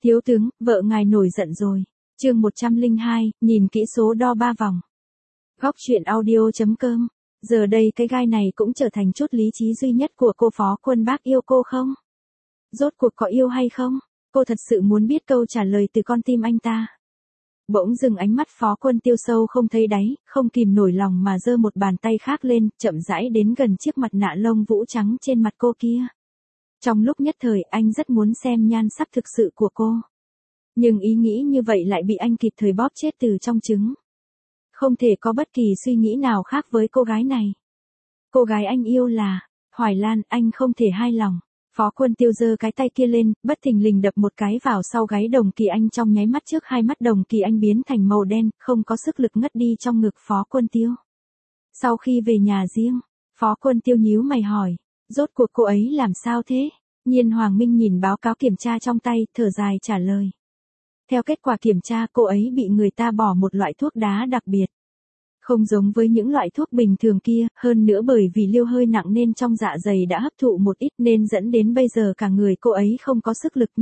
Thiếu tướng, vợ ngài nổi giận rồi. Chương 102, nhìn kỹ số đo 3 vòng. Góc truyện audio.com. Giờ đây cái gai này cũng trở thành chút lý trí duy nhất của cô Phó Quân. Bác yêu cô không? Rốt cuộc có yêu hay không? Cô thật sự muốn biết câu trả lời từ con tim anh ta. Bỗng dừng ánh mắt Phó Quân Tiêu sâu không thấy đáy, không kìm nổi lòng mà giơ một bàn tay khác lên, chậm rãi đến gần chiếc mặt nạ lông vũ trắng trên mặt cô kia. Trong lúc nhất thời anh rất muốn xem nhan sắc thực sự của cô. Nhưng ý nghĩ như vậy lại bị anh kịp thời bóp chết từ trong trứng. Không thể có bất kỳ suy nghĩ nào khác với cô gái này. Cô gái anh yêu là Hoài Lan, anh không thể hài lòng. Phó Quân Tiêu giơ cái tay kia lên, bất thình lình đập một cái vào sau gáy Đồng Kỳ Anh, trong nháy mắt trước hai mắt Đồng Kỳ Anh biến thành màu đen, không có sức lực ngất đi trong ngực Phó Quân Tiêu. Sau khi về nhà riêng, Phó Quân Tiêu nhíu mày hỏi, rốt cuộc cô ấy làm sao thế? Nhiên Hoàng Minh nhìn báo cáo kiểm tra trong tay, thở dài trả lời. Theo kết quả kiểm tra, cô ấy bị người ta bỏ một loại thuốc đá đặc biệt. Không giống với những loại thuốc bình thường kia, hơn nữa bởi vì liều hơi nặng nên trong dạ dày đã hấp thụ một ít nên dẫn đến bây giờ cả người cô ấy không có sức lực,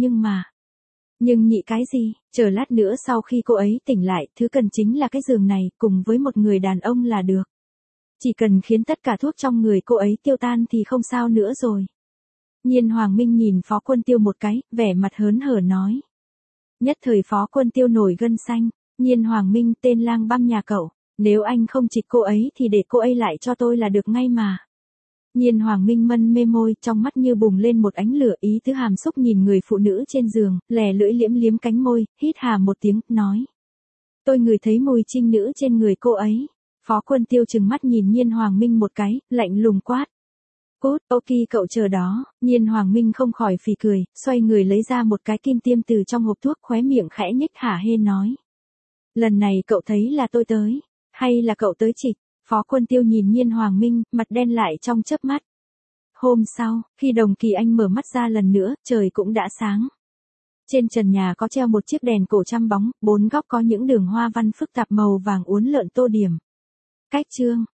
nhưng nhị cái gì, chờ lát nữa sau khi cô ấy tỉnh lại, thứ cần chính là cái giường này, cùng với một người đàn ông là được. Chỉ cần khiến tất cả thuốc trong người cô ấy tiêu tan thì không sao nữa rồi. Nhiên Hoàng Minh nhìn Phó Quân Tiêu một cái, vẻ mặt hớn hở nói. Nhất thời Phó Quân Tiêu nổi gân xanh, Nhiên Hoàng Minh, tên lang băm nhà cậu, nếu anh không trịch cô ấy thì để cô ấy lại cho tôi là được ngay mà. Nhiên Hoàng Minh mân mê môi, trong mắt như bùng lên một ánh lửa, ý tứ hàm xúc nhìn người phụ nữ trên giường, lè lưỡi liếm liếm cánh môi, hít hà một tiếng, nói. Tôi ngửi thấy mùi trinh nữ trên người cô ấy. Phó Quân Tiêu trừng mắt nhìn Nhiên Hoàng Minh một cái, lạnh lùng quát. Cút, ok cậu chờ đó. Nhiên Hoàng Minh không khỏi phì cười, xoay người lấy ra một cái kim tiêm từ trong hộp thuốc, khóe miệng khẽ nhếch hả hê nói. Lần này cậu thấy là tôi tới, hay là cậu tới trịch? Phó Quân Tiêu nhìn Nhiên Hoàng Minh, mặt đen lại trong chớp mắt. Hôm sau, khi Đồng Kỳ Anh mở mắt ra lần nữa, trời cũng đã sáng. Trên trần nhà có treo một chiếc đèn cổ trăm bóng, bốn góc có những đường hoa văn phức tạp màu vàng uốn lượn tô điểm. Cách chương,